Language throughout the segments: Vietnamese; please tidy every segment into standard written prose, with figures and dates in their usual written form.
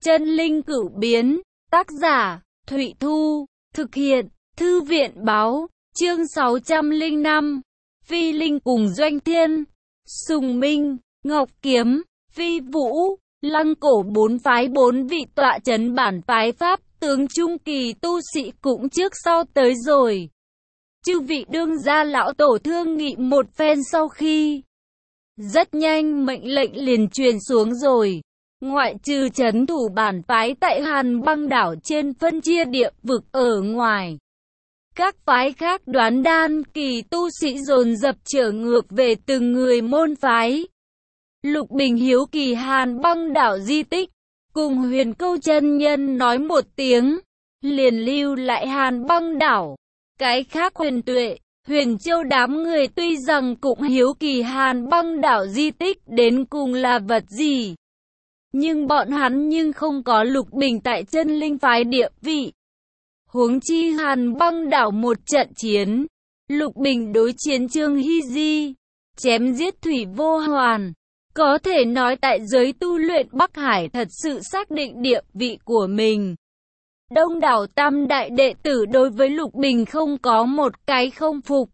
Chân linh cửu biến, tác giả, Thụy Thu, thực hiện, Thư viện báo, chương 605, Phi Linh cùng Doanh Thiên, Sùng Minh, Ngọc Kiếm, Phi Vũ, Lăng Cổ bốn phái bốn vị tọa chấn bản phái Pháp, tướng trung kỳ tu sĩ cũng trước sau tới rồi. Chư vị đương gia lão tổ thương nghị một phen sau khi rất nhanh mệnh lệnh liền truyền xuống rồi. Ngoại trừ trấn thủ bản phái tại Hàn Băng đảo trên phân chia địa vực ở ngoài, các phái khác đoán đan kỳ tu sĩ dồn dập trở ngược về từng người môn phái. Lục Bình hiếu kỳ Hàn Băng đảo di tích, cùng Huyền Câu chân nhân nói một tiếng, liền lưu lại Hàn Băng đảo. Cái khác Huyền Tuệ, Huyền Châu đám người tuy rằng cũng hiếu kỳ Hàn Băng đảo di tích đến cùng là vật gì, nhưng bọn hắn không có Lục Bình tại chân linh phái địa vị. Huống chi Hàn Băng đảo một trận chiến, Lục Bình đối chiến Trương Hy Di, chém giết Thủy Vô Hoàn, có thể nói tại giới tu luyện Bắc Hải thật sự xác định địa vị của mình. Đông đảo tam đại đệ tử đối với Lục Bình không có một cái không phục.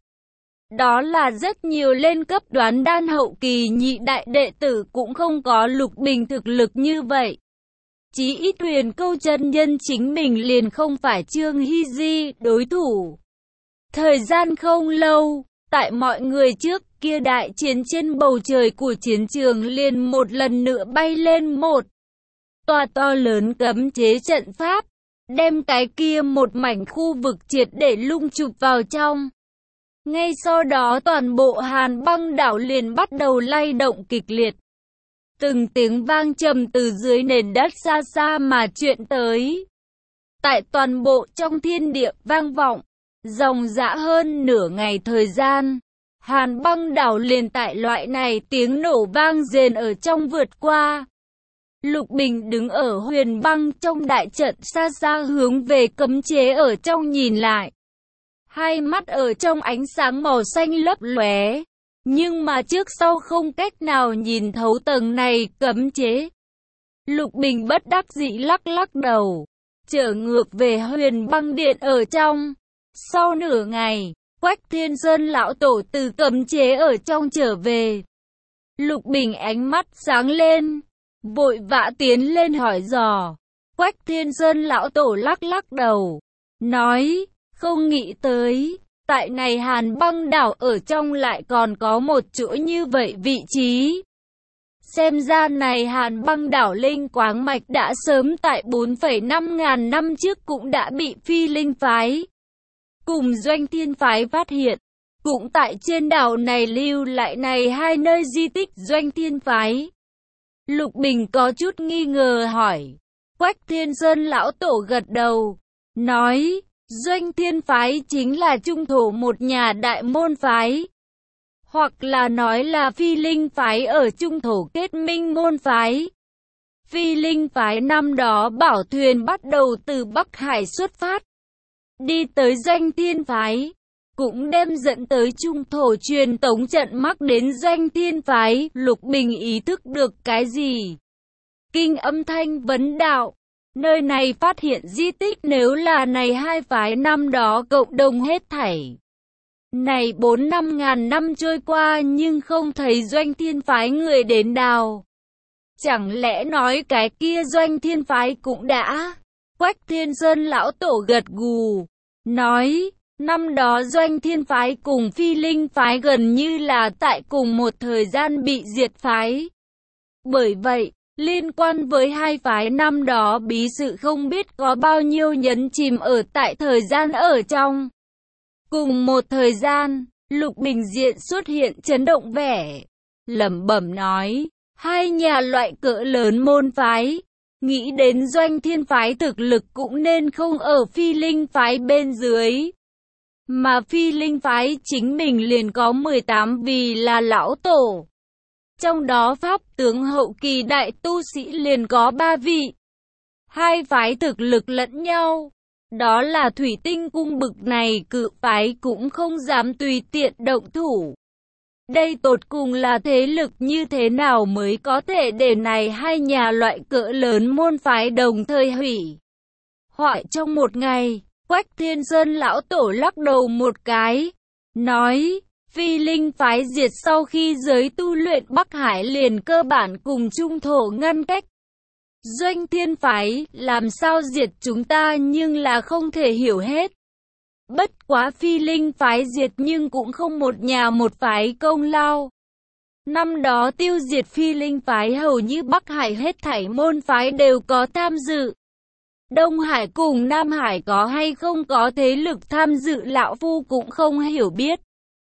Đó là rất nhiều lên cấp đoán đan hậu kỳ nhị đại đệ tử cũng không có Lục Bình thực lực như vậy. Chí ít Huyền Câu chân nhân chính mình liền không phải Trương Hy Di đối thủ. Thời gian không lâu, tại mọi người trước kia đại chiến trên bầu trời của chiến trường liền một lần nữa bay lên một tòa to lớn cấm chế trận pháp, đem cái kia một mảnh khu vực triệt để lung chụp vào trong. Ngay sau đó toàn bộ Hàn Băng đảo liền bắt đầu lay động kịch liệt. Từng tiếng vang trầm từ dưới nền đất xa xa mà truyền tới. Tại toàn bộ trong thiên địa vang vọng, dòng dã hơn nửa ngày thời gian, Hàn Băng đảo liền tại loại này tiếng nổ vang rền ở trong vượt qua. Lục Bình đứng ở Huyền Băng trong đại trận xa xa hướng về cấm chế ở trong nhìn lại. Hai mắt ở trong ánh sáng màu xanh lấp lóe, nhưng mà trước sau không cách nào nhìn thấu tầng này cấm chế. Lục Bình bất đắc dĩ lắc lắc đầu, trở ngược về Huyền Băng điện ở trong. Sau nửa ngày, Quách Thiên Sơn lão tổ từ cấm chế ở trong trở về. Lục Bình ánh mắt sáng lên, vội vã tiến lên hỏi dò. Quách Thiên Sơn lão tổ lắc lắc đầu, nói, không nghĩ tới, tại này Hàn Băng đảo ở trong lại còn có một chỗ như vậy vị trí. Xem ra này Hàn Băng đảo linh quáng mạch đã sớm tại 4,5 ngàn năm trước cũng đã bị Phi Linh phái cùng Doanh Thiên phái phát hiện. Cũng tại trên đảo này lưu lại này hai nơi di tích Doanh Thiên phái. Lục Bình có chút nghi ngờ hỏi. Quách Thiên Sơn lão tổ gật đầu, nói, Doanh Thiên phái chính là trung thổ một nhà đại môn phái, hoặc là nói là Phi Linh phái ở trung thổ kết minh môn phái. Phi Linh phái năm đó bảo thuyền bắt đầu từ Bắc Hải xuất phát, đi tới Doanh Thiên phái, cũng đem dẫn tới trung thổ truyền tống trận mắc đến Doanh Thiên phái. Lục Bình ý thức được cái gì? Kinh âm thanh vấn đạo. Nơi này phát hiện di tích nếu là này hai phái năm đó cộng đồng hết thảy. Này 4-5 ngàn năm trôi qua nhưng không thấy Doanh Thiên phái người đến đào. Chẳng lẽ nói cái kia Doanh Thiên phái cũng đã? Quách Thiên Sơn lão tổ gật gù, nói, năm đó Doanh Thiên phái cùng Phi Linh phái gần như là tại cùng một thời gian bị diệt phái. Bởi vậy, liên quan với hai phái năm đó bí sự không biết có bao nhiêu nhấn chìm ở tại thời gian ở trong. Cùng một thời gian, Lục Bình diện xuất hiện chấn động vẻ, lẩm bẩm nói, hai nhà loại cỡ lớn môn phái, nghĩ đến Doanh Thiên phái thực lực cũng nên không ở Phi Linh phái bên dưới. Mà Phi Linh phái chính mình liền có 18 vị là lão tổ. Trong đó pháp tướng hậu kỳ đại tu sĩ liền có 3 vị. Hai phái thực lực lẫn nhau. Đó là Thủy Tinh cung bực này cự phái cũng không dám tùy tiện động thủ. Đây tột cùng là thế lực như thế nào mới có thể để này hai nhà loại cỡ lớn môn phái đồng thời hủy hoại trong một ngày? Quách Thiên Sơn lão tổ lắc đầu một cái, nói, Phi Linh phái diệt sau khi giới tu luyện Bắc Hải liền cơ bản cùng trung thổ ngăn cách. Doanh Thiên phái làm sao diệt chúng ta nhưng là không thể hiểu hết. Bất quá Phi Linh phái diệt nhưng cũng không một nhà một phái công lao. Năm đó tiêu diệt Phi Linh phái hầu như Bắc Hải hết thảy môn phái đều có tham dự. Đông Hải cùng Nam Hải có hay không có thế lực tham dự lão phu cũng không hiểu biết.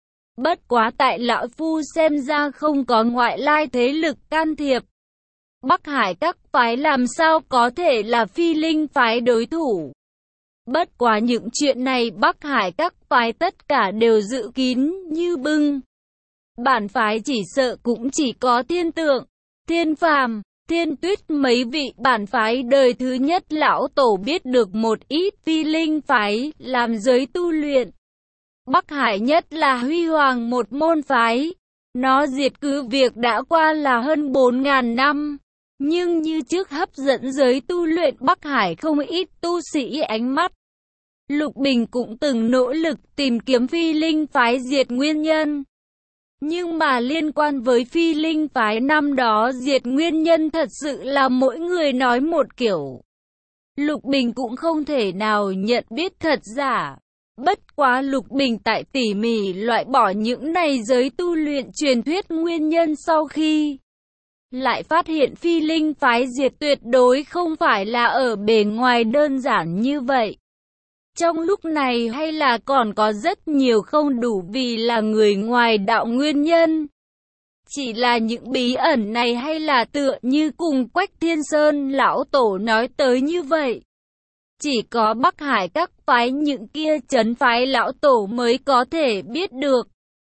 Bất quá tại lão phu xem ra không có ngoại lai thế lực can thiệp. Bắc Hải các phái làm sao có thể là Phi Linh phái đối thủ. Bất quá những chuyện này Bắc Hải các phái tất cả đều dự kín như bưng. Bản phái chỉ sợ cũng chỉ có Thiên Tượng, Thiên Phàm, Thiên Tuyết mấy vị bản phái đời thứ nhất lão tổ biết được một ít Phi Linh phái làm giới tu luyện. Bắc Hải nhất là huy hoàng một môn phái. Nó diệt cứ việc đã qua là hơn 4.000 năm. Nhưng như trước hấp dẫn giới tu luyện Bắc Hải không ít tu sĩ ánh mắt. Lục Bình cũng từng nỗ lực tìm kiếm Phi Linh phái diệt nguyên nhân. Nhưng mà liên quan với Phi Linh phái năm đó diệt nguyên nhân thật sự là mỗi người nói một kiểu. Lục Bình cũng không thể nào nhận biết thật giả. Bất quá Lục Bình tại tỉ mỉ loại bỏ những này giới tu luyện truyền thuyết nguyên nhân sau khi lại phát hiện Phi Linh phái diệt tuyệt đối không phải là ở bề ngoài đơn giản như vậy. Trong lúc này hay là còn có rất nhiều không đủ vì là người ngoài đạo nguyên nhân. Chỉ là những bí ẩn này hay là tựa như cùng Quách Thiên Sơn lão tổ nói tới như vậy. Chỉ có Bắc Hải các phái những kia trấn phái lão tổ mới có thể biết được.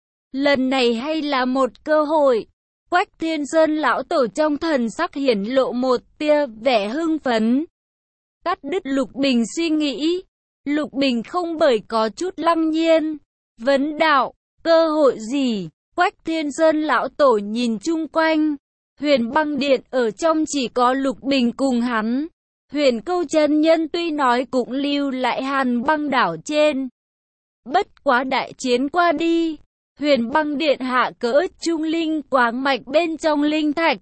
Lần này hay là một cơ hội. Quách Thiên Sơn lão tổ trong thần sắc hiển lộ một tia vẻ hưng phấn. Cắt đứt Lục Bình suy nghĩ. Lục Bình không bởi có chút lăng nhiên. Vấn đạo, cơ hội gì? Quách Thiên Sơn lão tổ nhìn chung quanh. Huyền Băng Điện ở trong chỉ có Lục Bình cùng hắn. Huyền Câu chân nhân tuy nói cũng lưu lại Hàn Băng đảo trên. Bất quá đại chiến qua đi. Huyền Băng Điện hạ cỡ trung linh quáng mạch bên trong linh thạch.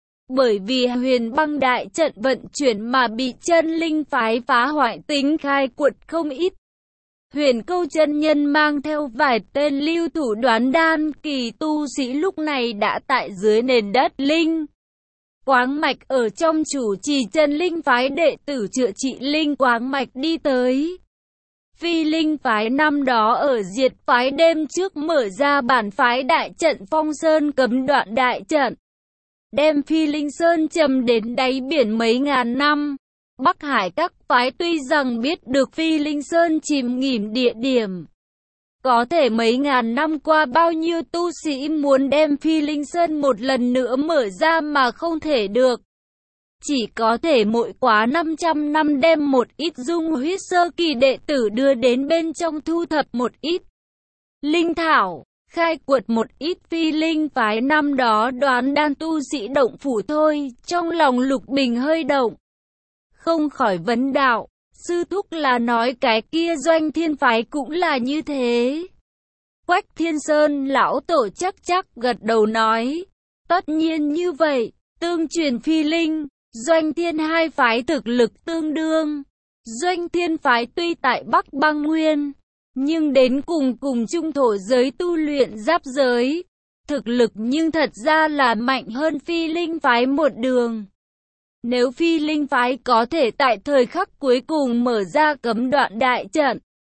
Bởi vì Huyền Băng đại trận vận chuyển mà bị chân linh phái phá hoại tính khai quật không ít. Huyền Câu chân nhân mang theo vài tên lưu thủ đoán đan kỳ tu sĩ lúc này đã tại dưới nền đất linh quáng mạch ở trong chủ trì chân linh phái đệ tử chữa trị linh quáng mạch đi tới. Phi Linh phái năm đó ở diệt phái đêm trước mở ra bản phái đại trận Phong Sơn cấm đoạn đại trận. Đem Phi Linh Sơn chầm đến đáy biển mấy ngàn năm. Bắc Hải các phái tuy rằng biết được Phi Linh Sơn chìm nghỉm địa điểm. Có thể mấy ngàn năm qua bao nhiêu tu sĩ muốn đem Phi Linh Sơn một lần nữa mở ra mà không thể được. Chỉ có thể mỗi quá 500 năm đem một ít dung huyết sơ kỳ đệ tử đưa đến bên trong thu thập một ít linh thảo, khai quật một ít Phi Linh phái năm đó đoán đan tu sĩ động phủ thôi. Trong lòng Lục Bình hơi động, không khỏi vấn đạo, sư thúc là nói cái kia Doanh Thiên phái cũng là như thế. Quách Thiên Sơn lão tổ chắc gật đầu nói, tất nhiên như vậy, tương truyền Phi Linh, Doanh Thiên hai phái thực lực tương đương. Doanh Thiên phái tuy tại Bắc Băng Nguyên, nhưng đến cùng trung thổ giới tu luyện giáp giới. Thực lực nhưng thật ra là mạnh hơn Phi Linh phái một đường. Nếu Phi Linh phái có thể tại thời khắc cuối cùng mở ra cấm đoạn đại trận,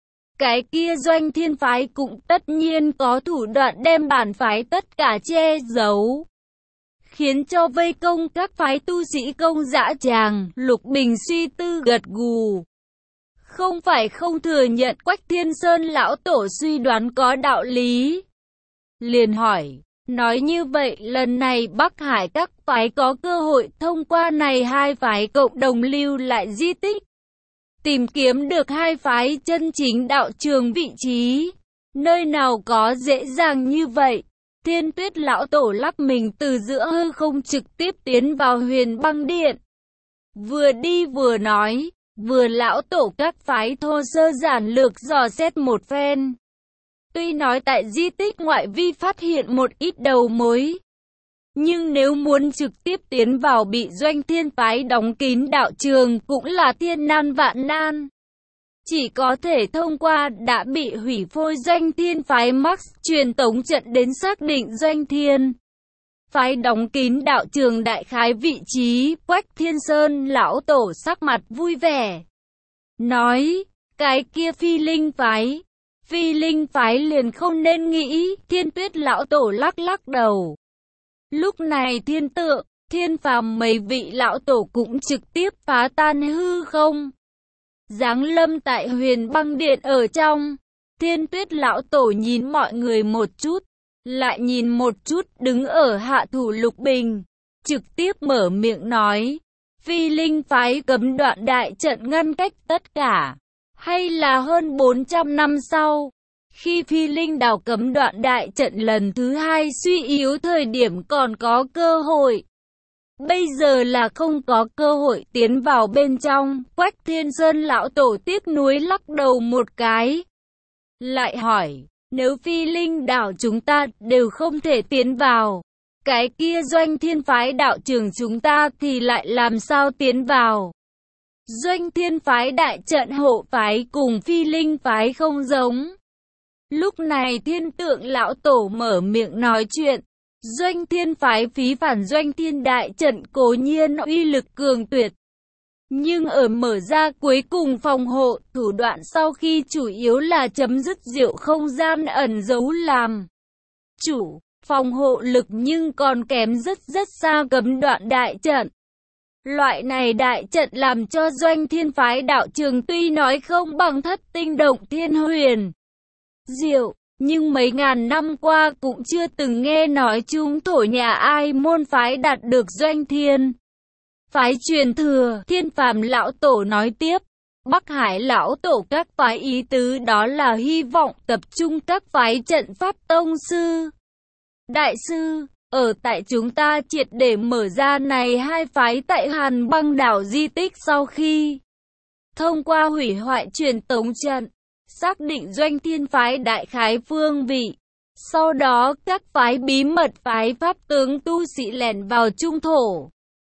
cái kia Doanh Thiên phái cũng tất nhiên có thủ đoạn đem bản phái tất cả che giấu, khiến cho vây công các phái tu sĩ công dã tràng. Lục Bình suy tư gật gù. Không phải không thừa nhận Quách Thiên Sơn lão tổ suy đoán có đạo lý. Liền hỏi, nói như vậy lần này Bắc Hải các phái có cơ hội thông qua này hai phái cộng đồng lưu lại di tích, tìm kiếm được hai phái chân chính đạo trường vị trí. Nơi nào có dễ dàng như vậy. Thiên Tuyết lão tổ lắc mình từ giữa hư không trực tiếp tiến vào Huyền Băng Điện. Vừa đi vừa nói, vừa lão tổ các phái thô sơ giản lược dò xét một phen. Tuy nói tại di tích ngoại vi phát hiện một ít đầu mối, nhưng nếu muốn trực tiếp tiến vào bị Doanh Thiên phái đóng kín đạo trường cũng là thiên nan vạn nan. Chỉ có thể thông qua đã bị hủy phôi Doanh Thiên phái Max truyền tống trận đến xác định Doanh Thiên phái đóng kín đạo trường đại khái vị trí. Quách Thiên Sơn lão tổ sắc mặt vui vẻ, nói, cái kia Phi Linh phái liền không nên nghĩ. Thiên Tuyết lão tổ lắc lắc đầu. Lúc này Thiên Tượng, Thiên Phàm mấy vị lão tổ cũng trực tiếp phá tan hư không, giáng lâm tại Huyền Băng Điện ở trong. Thiên Tuyết lão tổ nhìn mọi người một chút, lại nhìn một chút đứng ở hạ thủ Lục Bình, trực tiếp mở miệng nói, Phi Linh phái cấm đoạn đại trận ngăn cách tất cả, hay là hơn 400 năm sau, khi Phi Linh đào cấm đoạn đại trận lần thứ hai suy yếu thời điểm còn có cơ hội. Bây giờ là không có cơ hội tiến vào bên trong. Quách Thiên Sơn lão tổ tiếc nuối lắc đầu một cái, lại hỏi, nếu Phi Linh đảo chúng ta đều không thể tiến vào, cái kia Doanh Thiên phái đạo trường chúng ta thì lại làm sao tiến vào? Doanh Thiên phái đại trận hộ phái cùng Phi Linh phái không giống. Lúc này Thiên Tượng lão tổ mở miệng nói chuyện. Doanh Thiên phái phí phản Doanh Thiên đại trận cố nhiên uy lực cường tuyệt, nhưng ở mở ra cuối cùng phòng hộ thủ đoạn sau khi chủ yếu là chấm dứt diệu không gian ẩn giấu làm chủ, phòng hộ lực nhưng còn kém rất xa cấm đoạn đại trận. Loại này đại trận làm cho Doanh Thiên phái đạo trường tuy nói không bằng Thất Tinh Động Thiên Huyền diệu, nhưng mấy ngàn năm qua cũng chưa từng nghe nói chúng thổ nhà ai môn phái đạt được Doanh Thiên phái truyền thừa. Thiên Phàm lão tổ nói tiếp, Bắc Hải lão tổ các phái ý tứ đó là hy vọng tập trung các phái trận pháp tông sư, đại sư, ở tại chúng ta triệt để mở ra này hai phái tại Hàn Băng đảo di tích sau khi thông qua hủy hoại truyền tống trận, xác định Doanh Thiên phái đại khái phương vị. Sau đó các phái bí mật phái pháp tướng tu sĩ lẻn vào trung thổ,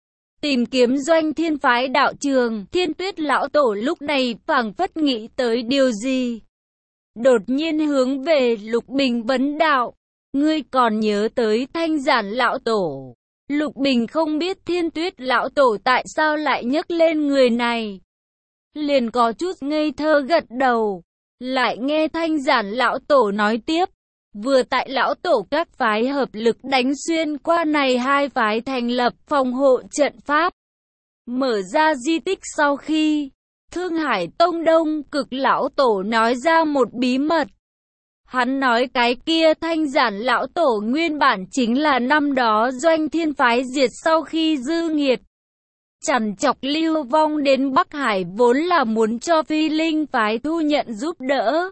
tìm kiếm Doanh Thiên phái đạo trường. Thiên Tuyết lão tổ lúc này phảng phất nghĩ tới điều gì, đột nhiên hướng về Lục Bình vấn đạo, ngươi còn nhớ tới Thanh Giản lão tổ? Lục Bình không biết Thiên Tuyết lão tổ tại sao lại nhắc lên người này, liền có chút ngây thơ gật đầu. Lại nghe Thanh Giản lão tổ nói tiếp, vừa tại lão tổ các phái hợp lực đánh xuyên qua này hai phái thành lập phòng hộ trận pháp, mở ra di tích sau khi Thương Hải Tông Đông Cực lão tổ nói ra một bí mật. Hắn nói cái kia Thanh Giản lão tổ nguyên bản chính là năm đó Doanh Thiên phái diệt sau khi dư nghiệt chằn chọc lưu vong đến Bắc Hải, vốn là muốn cho Phi Linh phái thu nhận giúp đỡ,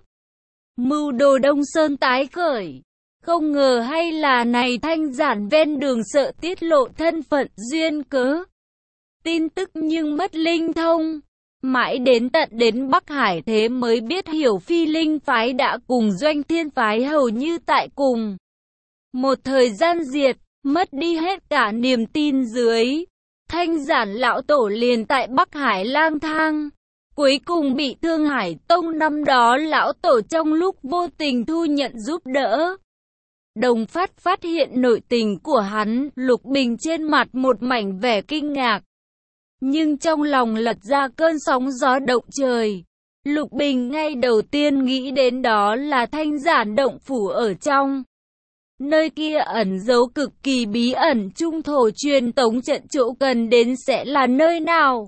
mưu đồ Đông Sơn tái khởi. Không ngờ hay là này Thanh Giản ven đường sợ tiết lộ thân phận duyên cớ tin tức nhưng mất linh thông, mãi đến tận đến Bắc Hải thế mới biết hiểu Phi Linh phái đã cùng Doanh Thiên phái hầu như tại cùng một thời gian diệt, mất đi hết cả niềm tin dưới. Thanh Giản lão tổ liền tại Bắc Hải lang thang, cuối cùng bị Thương Hải Tông năm đó lão tổ trong lúc vô tình thu nhận giúp đỡ. Đồng phát hiện nội tình của hắn, Lục Bình trên mặt một mảnh vẻ kinh ngạc, nhưng trong lòng lật ra cơn sóng gió động trời. Lục Bình ngay đầu tiên nghĩ đến đó là Thanh Giản động phủ ở trong. Nơi kia ẩn giấu cực kỳ bí ẩn trung thổ truyền tống trận, chỗ cần đến sẽ là nơi nào?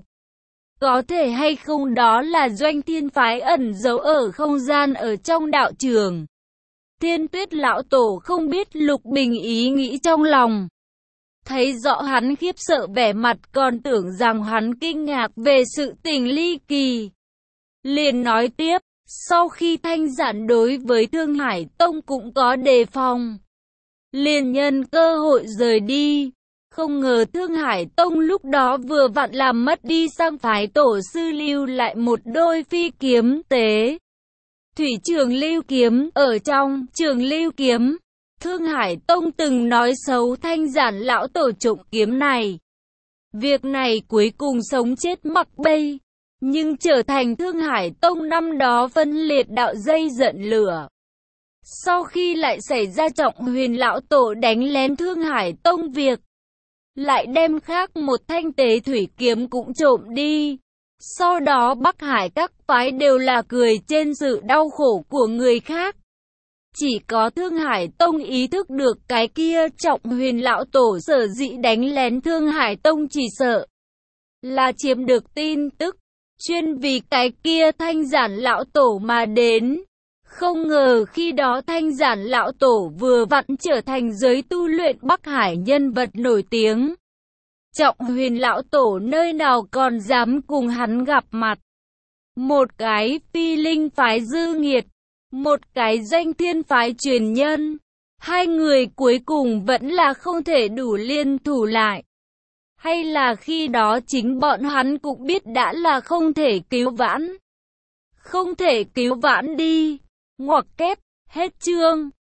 Có thể hay không đó là Doanh Thiên phái ẩn giấu ở không gian ở trong đạo trường? Thiên Tuyết lão tổ không biết Lục Bình ý nghĩ trong lòng, thấy rõ hắn khiếp sợ vẻ mặt, còn tưởng rằng hắn kinh ngạc về sự tình ly kỳ, liền nói tiếp, sau khi Thanh Giản đối với Thương Hải Tông cũng có đề phòng, liền nhân cơ hội rời đi. Không ngờ Thương Hải Tông lúc đó vừa vặn làm mất đi sang phái tổ sư lưu lại một đôi phi kiếm tế. Thủy Trường Lưu kiếm, ở trong Trường Lưu kiếm, Thương Hải Tông từng nói xấu Thanh Giản lão tổ trộm kiếm này. Việc này cuối cùng sống chết mặc bay, nhưng trở thành Thương Hải Tông năm đó phân liệt đạo dây giận lửa. Sau khi lại xảy ra Trọng Huyền lão tổ đánh lén Thương Hải Tông việc, lại đem khác một thanh tế thủy kiếm cũng trộm đi. Sau đó Bắc Hải các phái đều là cười trên sự đau khổ của người khác. Chỉ có Thương Hải Tông ý thức được cái kia Trọng Huyền lão tổ sở dĩ đánh lén Thương Hải Tông chỉ sợ là chiếm được tin tức, chuyên vì cái kia Thanh Giản lão tổ mà đến. Không ngờ khi đó Thanh Giản lão tổ vừa vặn trở thành giới tu luyện Bắc Hải nhân vật nổi tiếng. Trọng Huyền lão tổ nơi nào còn dám cùng hắn gặp mặt. Một cái phi linh phái dư nghiệt, một cái danh thiên phái truyền nhân. Hai người cuối cùng vẫn là không thể đủ liên thủ lại. Hay là khi đó chính bọn hắn cũng biết đã là không thể cứu vãn. Không thể cứu vãn đi. Ngoặc kép, hết chương.